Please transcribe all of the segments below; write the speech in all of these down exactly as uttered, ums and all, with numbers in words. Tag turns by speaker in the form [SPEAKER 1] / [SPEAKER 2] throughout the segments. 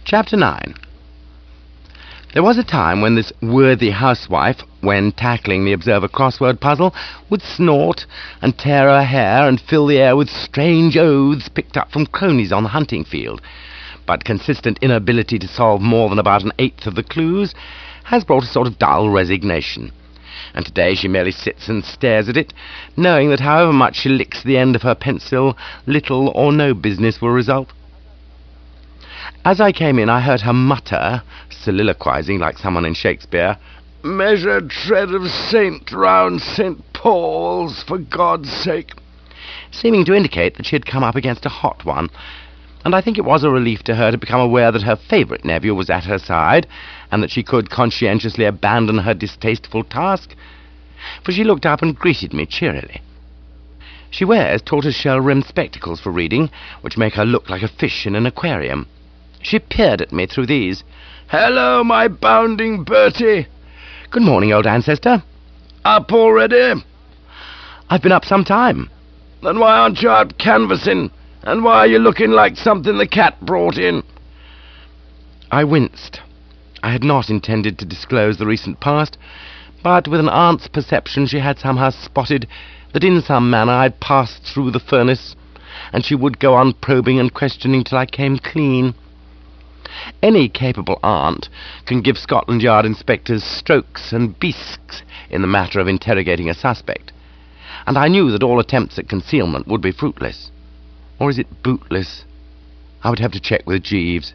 [SPEAKER 1] Chapter nine. There was a time when this worthy housewife, when tackling the Observer crossword puzzle, would snort and tear her hair and fill the air with strange oaths picked up from cronies on the hunting field. But consistent inability to solve more than about an eighth of the clues has brought a sort of dull resignation. And today she merely sits and stares at it, knowing that however much she licks the end of her pencil, little or no business will result. As I came in, I heard her mutter, soliloquizing like someone in Shakespeare, "Measure tread of saint round Saint Paul's, for God's sake," seeming to indicate that she had come up against a hot one, and I think it was a relief to her to become aware that her favourite nephew was at her side, and that she could conscientiously abandon her distasteful task, for she looked up and greeted me cheerily. She wears tortoise-shell-rimmed spectacles for reading, which make her look like a fish in an aquarium. She peered at me through these. "Hello, my bounding Bertie." "Good morning, old ancestor." "Up already?" "I've been up some time." "Then why aren't you out canvassing? And why are you looking like something the cat brought in?" I winced. I had not intended to disclose the recent past, but with an aunt's perception she had somehow spotted that in some manner I had passed through the furnace, and she would go on probing and questioning till I came clean. Any capable aunt can give Scotland Yard inspectors strokes and bisques in the matter of interrogating a suspect, and I knew that all attempts at concealment would be fruitless. Or is it bootless? I would have to check with Jeeves.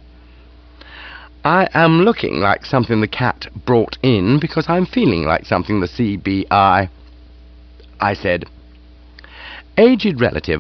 [SPEAKER 1] "I am looking like something the cat brought in because I'm feeling like something the C B I, I said. "Aged relative.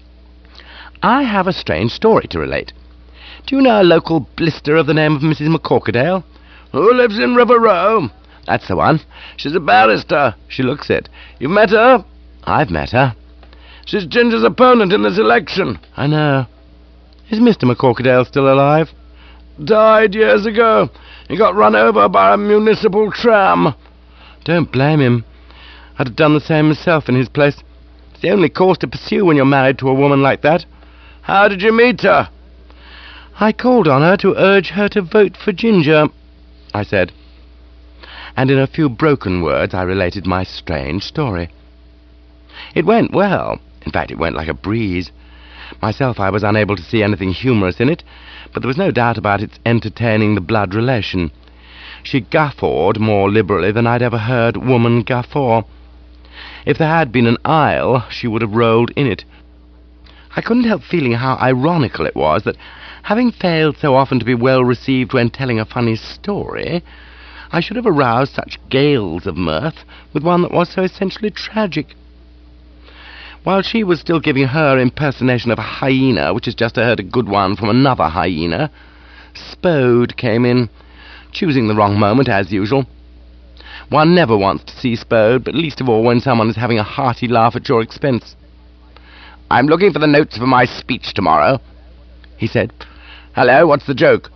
[SPEAKER 1] I have a strange story to relate. Do you know a local blister of the name of Missus McCorkadale?" "Who lives in River Row?" "That's the one. She's a barrister. She looks it. You've met her?" "I've met her." "She's Ginger's opponent in this election." "I know. Is Mister McCorkadale still alive?" "Died years ago. He got run over by a municipal tram." "Don't blame him. I'd have done the same myself in his place. It's the only course to pursue when you're married to a woman like that." "How did you meet her?" "I called on her to urge her to vote for Ginger," I said. And in a few broken words I related my strange story. It went well. In fact, it went like a breeze. Myself, I was unable to see anything humorous in it, but there was no doubt about its entertaining the blood relation. She guffawed more liberally than I'd ever heard woman guffaw. If there had been an aisle, she would have rolled in it. I couldn't help feeling how ironical it was that, having failed so often to be well received when telling a funny story, I should have aroused such gales of mirth with one that was so essentially tragic. While she was still giving her impersonation of a hyena, which has just heard a good one from another hyena, Spode came in, choosing the wrong moment, as usual. One never wants to see Spode, but least of all when someone is having a hearty laugh at your expense. "I'm looking for the notes for my speech tomorrow," he said. "Hello, what's the joke?"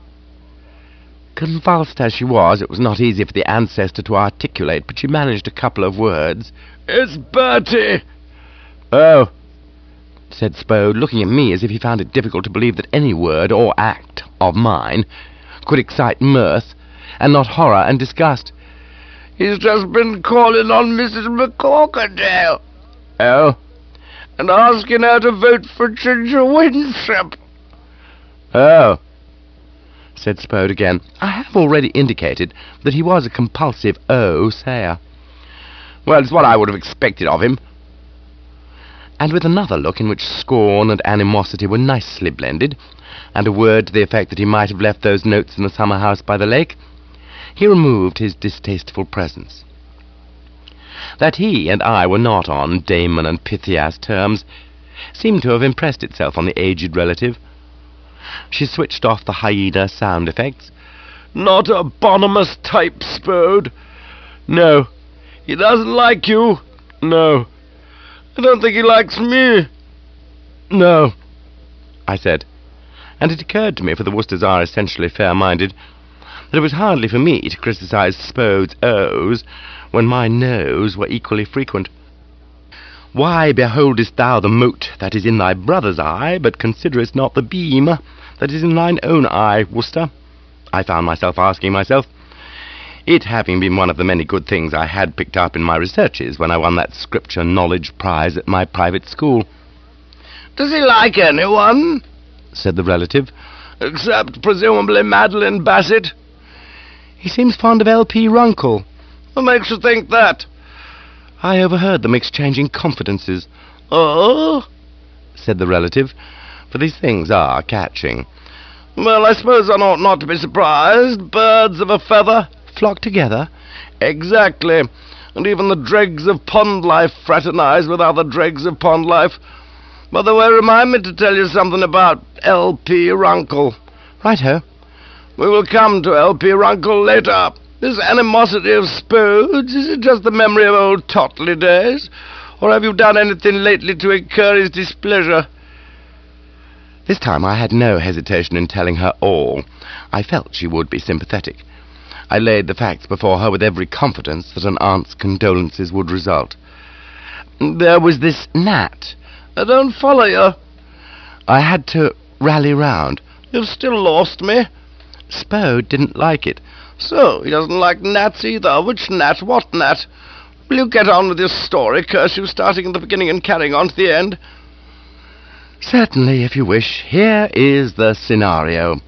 [SPEAKER 1] Convulsed as she was, it was not easy for the ancestor to articulate, but she managed a couple of words. "It's Bertie." "Oh," said Spode, looking at me as if he found it difficult to believe that any word or act of mine could excite mirth, and not horror and disgust. "He's just been calling on Missus McCorkadale." "Oh?" "And asking her to vote for Ginger Winthrop." "Oh," said Spode again. I have already indicated that he was a compulsive oh-sayer. "Well, it's what I would have expected of him." And with another look in which scorn and animosity were nicely blended, and a word to the effect that he might have left those notes in the summer house by the lake, he removed his distasteful presence. That he and I were not on Damon and Pythias terms seemed to have impressed itself on the aged relative. She switched off the hyena sound effects. "Not a bonhomous type, Spode." "No." "He doesn't like you." "No." "I don't think he likes me." "No," I said, and it occurred to me, for the Worcesters are essentially fair-minded, that it was hardly for me to criticize Spode's O's when my no's were equally frequent. Why beholdest thou the mote that is in thy brother's eye, but considerest not the beam that is in thine own eye, Worcester? I found myself asking myself, it having been one of the many good things I had picked up in my researches when I won that Scripture Knowledge Prize at my private school.
[SPEAKER 2] "Does he like anyone?" said the relative. "Except, presumably, Madeline Bassett?"
[SPEAKER 1] "He seems fond of L P Runkle."
[SPEAKER 2] "What makes you think that?"
[SPEAKER 1] "I overheard them exchanging confidences."
[SPEAKER 2] "Oh?"
[SPEAKER 1] said the relative, for these things are catching.
[SPEAKER 2] "Well, I suppose one ought not to be surprised. Birds of a feather
[SPEAKER 1] flock together."
[SPEAKER 2] "Exactly. And even the dregs of pond life fraternize with other dregs of pond life. By the way, remind me to tell you something about L P Runkle."
[SPEAKER 1] "Right-ho."
[SPEAKER 2] "We will come to L P Runkle later. This animosity of Spode's, is it just the memory of old Totley days? Or have you done anything lately to incur his displeasure?"
[SPEAKER 1] This time I had no hesitation in telling her all. I felt she would be sympathetic. I laid the facts before her with every confidence that an aunt's condolences would result. "There was this Nat."
[SPEAKER 2] "I don't follow you."
[SPEAKER 1] "I had to rally round."
[SPEAKER 2] "You've still lost me."
[SPEAKER 1] "Spode didn't like it."
[SPEAKER 2] "So, he doesn't like gnats either. Which Nat? What Nat? Will you get on with your story, curse you, starting at the beginning and carrying on to the end?"
[SPEAKER 1] "Certainly, if you wish. Here is the scenario."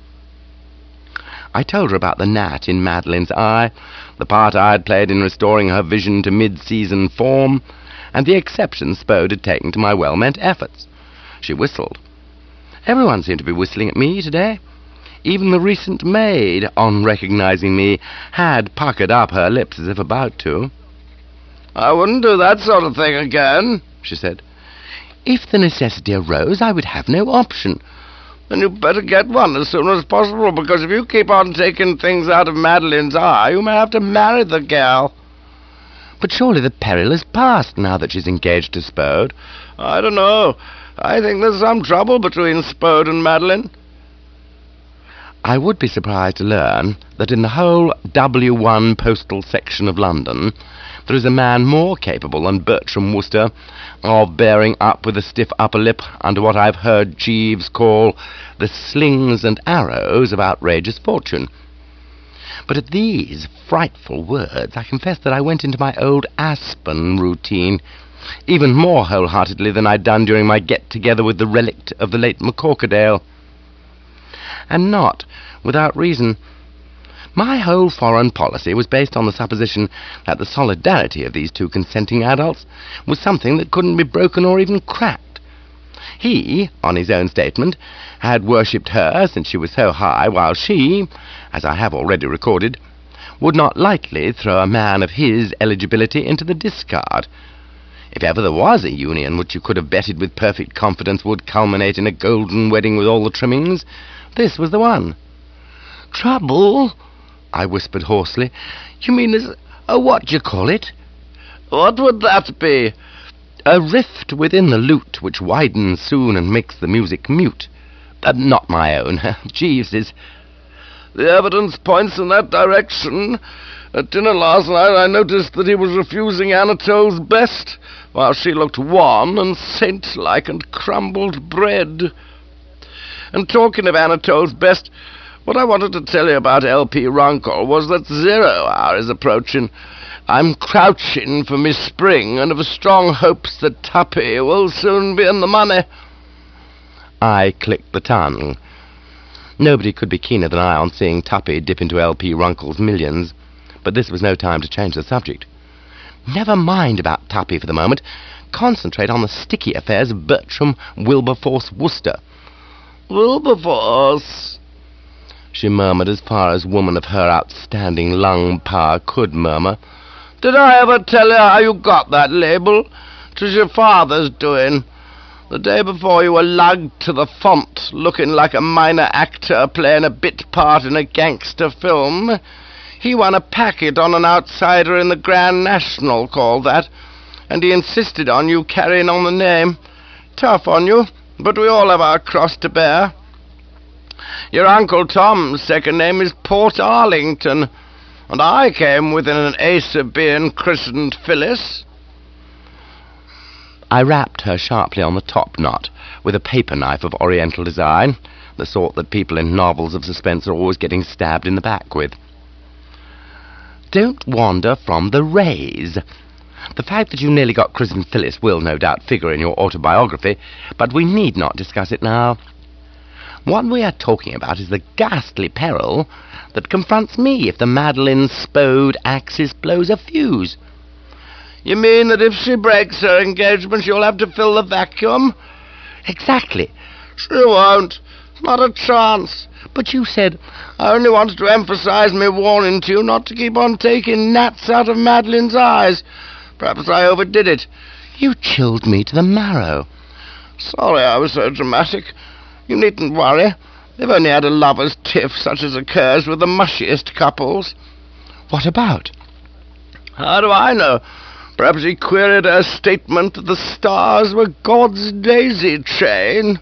[SPEAKER 1] I told her about the gnat in Madeline's eye, the part I had played in restoring her vision to mid-season form, and the exception Spode had taken to my well-meant efforts. She whistled. Everyone seemed to be whistling at me today. Even the recent maid, on recognizing me, had puckered up her lips as if about to.
[SPEAKER 2] "I wouldn't do that sort of thing again," she said.
[SPEAKER 1] "If the necessity arose, I would have no option."
[SPEAKER 2] "Then you'd better get one as soon as possible, because if you keep on taking things out of Madeline's eye, you may have to marry the gal."
[SPEAKER 1] "But surely the peril is past now that she's engaged to Spode."
[SPEAKER 2] "I don't know. I think there's some trouble between Spode and Madeline."
[SPEAKER 1] I would be surprised to learn that in the whole W one postal section of London there is a man more capable than Bertram Wooster of bearing up with a stiff upper lip under what I've heard Jeeves call the slings and arrows of outrageous fortune. But at these frightful words I confess that I went into my old Aspen routine, even more wholeheartedly than I'd done during my get-together with the relict of the late McCorkadale. And not without reason. My whole foreign policy was based on the supposition that the solidarity of these two consenting adults was something that couldn't be broken or even cracked. He, on his own statement, had worshipped her since she was so high, while she, as I have already recorded, would not lightly throw a man of his eligibility into the discard. If ever there was a union which you could have betted with perfect confidence would culminate in a golden wedding with all the trimmings, this was the one.
[SPEAKER 2] "Trouble?"
[SPEAKER 1] I whispered hoarsely. "You mean there's a what-d'you-call-it?"
[SPEAKER 2] "What would that be?"
[SPEAKER 1] "A rift within the lute which widens soon and makes the music mute. Uh, not my own, Jeeves's."
[SPEAKER 2] "The evidence points in that direction. At dinner last night I noticed that he was refusing Anatole's best, while she looked wan and saint-like and crumbled bread. And talking of Anatole's best, what I wanted to tell you about L P Runkle was that zero hour is approaching. I'm crouching for Miss Spring, and have strong hopes that Tuppy will soon be in the money."
[SPEAKER 1] I clicked the tongue. Nobody could be keener than I on seeing Tuppy dip into L P Runkle's millions, but this was no time to change the subject. Never mind about Tuppy for the moment. Concentrate on the sticky affairs of Bertram Wilberforce Wooster.
[SPEAKER 2] "Wilberforce,"
[SPEAKER 1] she murmured as far as woman of her outstanding lung power could murmur.
[SPEAKER 2] "Did I ever tell you how you got that label? 'Twas your father's doing. The day before you were lugged to the font, looking like a minor actor playing a bit part in a gangster film, he won a packet on an outsider in the Grand National called that, and he insisted on you carrying on the name. Tough on you, but we all have our cross to bear. Your Uncle Tom's second name is Port Arlington, and I came within an ace of being christened Phyllis."
[SPEAKER 1] I rapped her sharply on the top knot with a paper knife of oriental design, the sort that people in novels of suspense are always getting stabbed in the back with. Don't wander from the rays. The fact that you nearly got Chris and Phyllis will no doubt figure in your autobiography, but we need not discuss it now. What we are talking about is the ghastly peril that confronts me if the Madeline Spode axis blows a fuse.
[SPEAKER 2] You mean that if she breaks her engagement, you'll have to fill the vacuum?
[SPEAKER 1] Exactly.
[SPEAKER 2] She won't. Not a chance.
[SPEAKER 1] But you said...
[SPEAKER 2] I only wanted to emphasize my warning to you not to keep on taking gnats out of Madeline's eyes. Perhaps I overdid it.
[SPEAKER 1] You chilled me to the marrow.
[SPEAKER 2] Sorry I was so dramatic. You needn't worry. They've only had a lover's tiff such as occurs with the mushiest couples.
[SPEAKER 1] What about?
[SPEAKER 2] How do I know? Perhaps he queried her statement that the stars were God's daisy chain.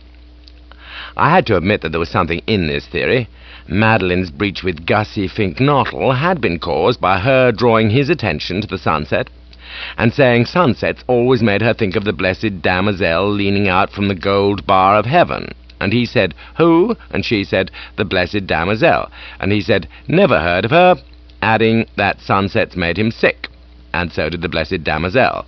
[SPEAKER 1] I had to admit that there was something in this theory. Madeline's breach with Gussie Fink Knottle had been caused by her drawing his attention to the sunset, and saying sunsets always made her think of the blessed damozel leaning out from the gold bar of heaven. And he said, "Who?" And she said, "The blessed damozel." And he said, "Never heard of her," adding that sunsets made him sick, and so did the blessed damozel.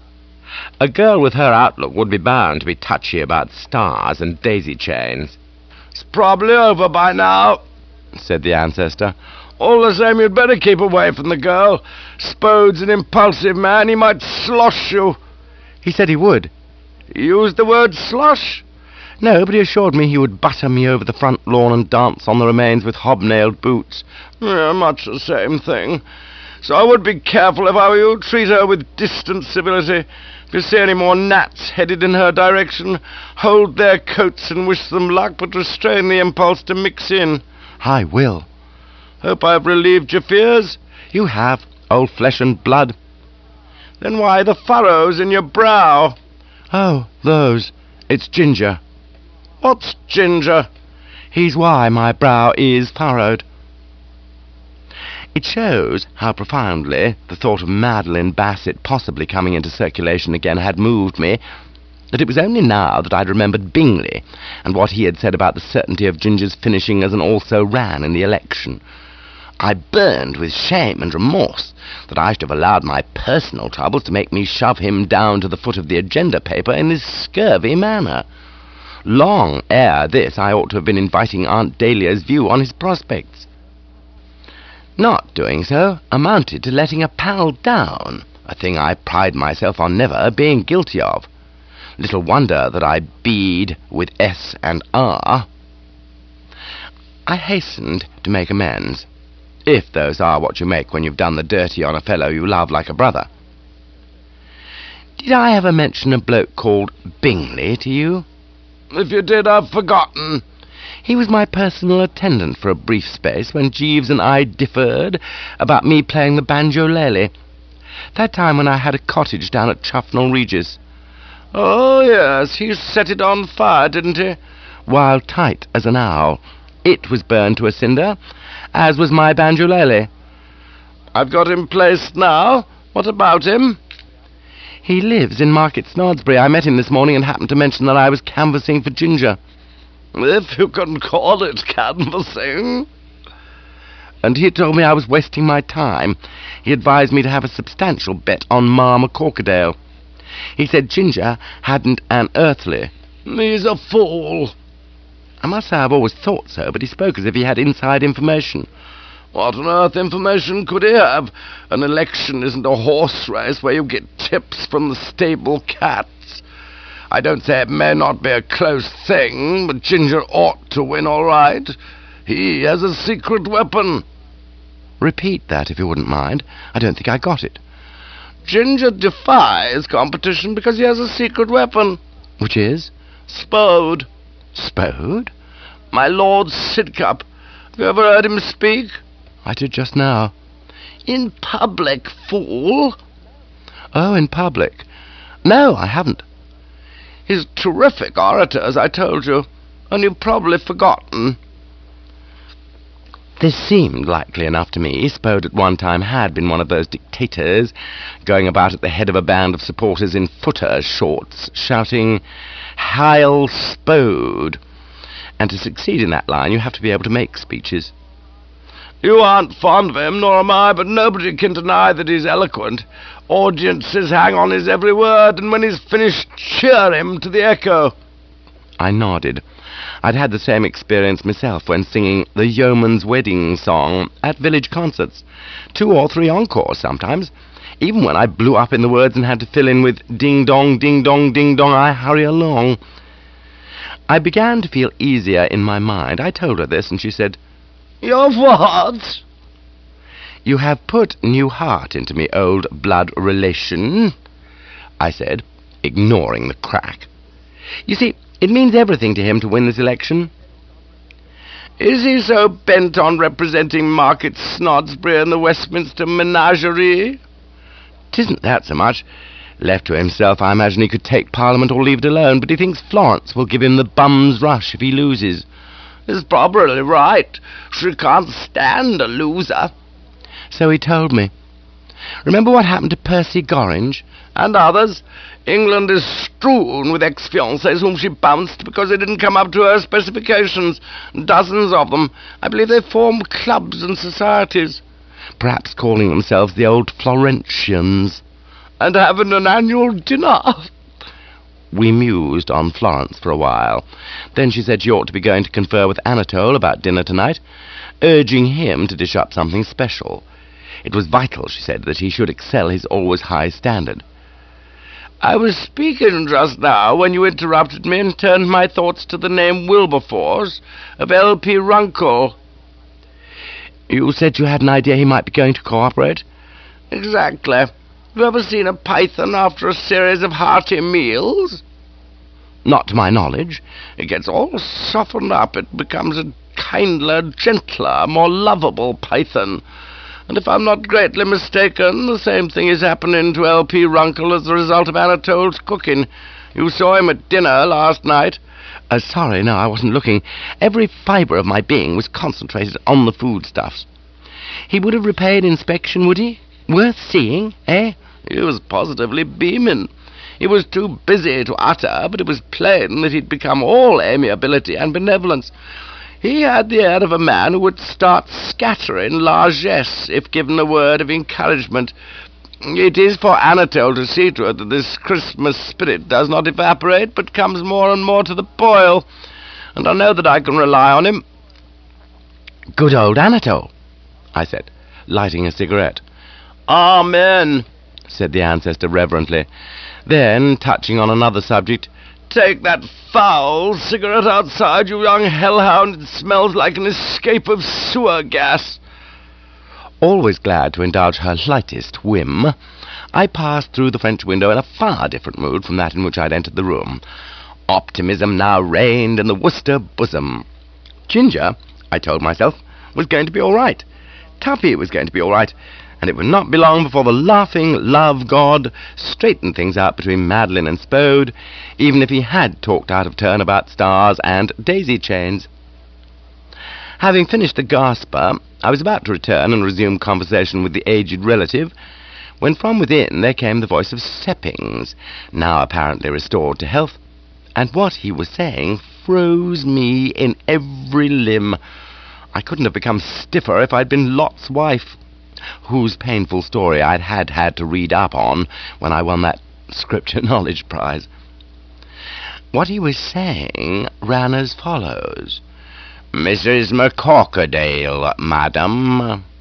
[SPEAKER 1] A girl with her outlook would be bound to be touchy about stars and daisy chains.
[SPEAKER 2] "It's probably over by now," said the ancestor. "All the same, you'd better keep away from the girl. Spode's an impulsive man. He might slosh you."
[SPEAKER 1] He said he would.
[SPEAKER 2] He used the word slosh?
[SPEAKER 1] No, but he assured me he would butter me over the front lawn and dance on the remains with hobnailed boots.
[SPEAKER 2] Yeah, much the same thing. So I would be careful if I were you. Treat her with distant civility. If you see any more gnats headed in her direction, hold their coats and wish them luck, but restrain the impulse to mix in.
[SPEAKER 1] I will.
[SPEAKER 2] Hope I've relieved your fears.
[SPEAKER 1] You have, old flesh and blood.
[SPEAKER 2] Then why the furrows in your brow?
[SPEAKER 1] Oh, those. It's Ginger.
[SPEAKER 2] What's Ginger?
[SPEAKER 1] He's why my brow is furrowed. It shows how profoundly the thought of Madeline Bassett possibly coming into circulation again had moved me, that it was only now that I'd remembered Bingley and what he had said about the certainty of Ginger's finishing as an also-ran in the election. I burned with shame and remorse that I should have allowed my personal troubles to make me shove him down to the foot of the agenda paper in this scurvy manner. Long ere this I ought to have been inviting Aunt Dahlia's view on his prospects. Not doing so amounted to letting a pal down, a thing I pride myself on never being guilty of. Little wonder that I bead with S and R. I hastened to make amends, if those are what you make when you've done the dirty on a fellow you love like a brother. Did I ever mention a bloke called Bingley to you?
[SPEAKER 2] If you did, I've forgotten.
[SPEAKER 1] He was my personal attendant for a brief space when Jeeves and I differed about me playing the banjolele. That time when I had a cottage down at Chuffnell Regis.
[SPEAKER 2] Oh, yes, he set it on fire, didn't he?
[SPEAKER 1] While tight as an owl. It was burned to a cinder, as was my banjolele.
[SPEAKER 2] I've got him placed now. What about him?
[SPEAKER 1] He lives in Market Snodsbury. I met him this morning and happened to mention that I was canvassing for Ginger.
[SPEAKER 2] If you can call it canvassing.
[SPEAKER 1] And he told me I was wasting my time. He advised me to have a substantial bet on Marma Corkadale. He said Ginger hadn't an earthly.
[SPEAKER 2] He's a fool.
[SPEAKER 1] I must say I've always thought so, but he spoke as if he had inside information.
[SPEAKER 2] What on earth information could he have? An election isn't a horse race where you get tips from the stable cats. I don't say it may not be a close thing, but Ginger ought to win all right. He has a secret weapon.
[SPEAKER 1] Repeat that, if you wouldn't mind. I don't think I got it.
[SPEAKER 2] Ginger defies competition because he has a secret weapon.
[SPEAKER 1] Which is?
[SPEAKER 2] Spode.
[SPEAKER 1] Spode?
[SPEAKER 2] My Lord Sidcup. Have you ever heard him speak?
[SPEAKER 1] I did just now.
[SPEAKER 2] In public, fool.
[SPEAKER 1] Oh, in public. No, I haven't.
[SPEAKER 2] He's a terrific orator, as I told you, and you've probably forgotten.
[SPEAKER 1] This seemed likely enough to me. Spode at one time had been one of those dictators, going about at the head of a band of supporters in footer shorts, shouting, "Heil Spode!" And to succeed in that line, you have to be able to make speeches.
[SPEAKER 2] You aren't fond of him, nor am I, but nobody can deny that he's eloquent. Audiences hang on his every word, and when he's finished, cheer him to the echo.
[SPEAKER 1] I nodded. I'd had the same experience myself when singing the Yeoman's Wedding Song at village concerts. Two or three encores sometimes. Even when I blew up in the words and had to fill in with ding-dong, ding-dong, ding-dong, I hurry along. I began to feel easier in my mind. I told her this, and she said,
[SPEAKER 2] "Your what?"
[SPEAKER 1] "You have put new heart into me, old blood relation," I said, ignoring the crack. "You see, it means everything to him to win this election."
[SPEAKER 2] "Is he so bent on representing Market Snodsbury and the Westminster Menagerie?"
[SPEAKER 1] "'Tisn't that so much. Left to himself, I imagine he could take Parliament or leave it alone, but he thinks Florence will give him the bum's rush if he loses."
[SPEAKER 2] "He's probably right. She can't stand a loser."
[SPEAKER 1] "So he told me. Remember what happened to Percy Gorringe?"
[SPEAKER 2] "And others. England is strewn with ex-fiancés whom she bounced because they didn't come up to her specifications. Dozens of them. I believe they form clubs and societies."
[SPEAKER 1] "Perhaps calling themselves the Old Florentians."
[SPEAKER 2] "And having an annual dinner."
[SPEAKER 1] We mused on Florence for a while. Then she said she ought to be going to confer with Anatole about dinner tonight, urging him to dish up something special. It was vital, she said, that he should excel his always high standard.
[SPEAKER 2] "I was speaking just now when you interrupted me and turned my thoughts to the name Wilberforce of L P Runkle."
[SPEAKER 1] "You said you had an idea he might be going to cooperate?"
[SPEAKER 2] "Exactly. Have you ever seen a python after a series of hearty meals?"
[SPEAKER 1] "Not to my knowledge."
[SPEAKER 2] "It gets all softened up. It becomes a kindler, gentler, more lovable python. And if I'm not greatly mistaken, the same thing is happening to L P Runkle as the result of Anatole's cooking. You saw him at dinner last night."
[SPEAKER 1] Uh, sorry, no, I wasn't looking. Every fibre of my being was concentrated on the foodstuffs. He would have repaid inspection, would he? Worth seeing, eh?
[SPEAKER 2] He was positively beaming. He was too busy to utter, but it was plain that he'd become all amiability and benevolence. He had the air of a man who would start scattering largesse if given a word of encouragement. It is for Anatole to see to it that this Christmas spirit does not evaporate, but comes more and more to the boil, and I know that I can rely on him."
[SPEAKER 1] "Good old Anatole," I said, lighting a cigarette.
[SPEAKER 2] "Amen,"
[SPEAKER 1] said the ancestor reverently. Then, touching on another subject,
[SPEAKER 2] "Take that foul cigarette outside, you young hellhound. It smells like an escape of sewer gas."
[SPEAKER 1] Always glad to indulge her lightest whim, I passed through the French window in a far different mood from that in which I had entered the room. Optimism now reigned in the Worcester bosom. Ginger, I told myself, was going to be all right. Tuppy was going to be all right, and it would not be long before the laughing love god straightened things out between Madeline and Spode, even if he had talked out of turn about stars and daisy chains. Having finished the gasper, I was about to return and resume conversation with the aged relative, when from within there came the voice of Seppings, now apparently restored to health, and what he was saying froze me in every limb. I couldn't have become stiffer if I'd been Lot's wife, whose painful story I'd had had to read up on when I won that Scripture Knowledge Prize. What he was saying ran as follows. "Missus McCorkerdale, madam."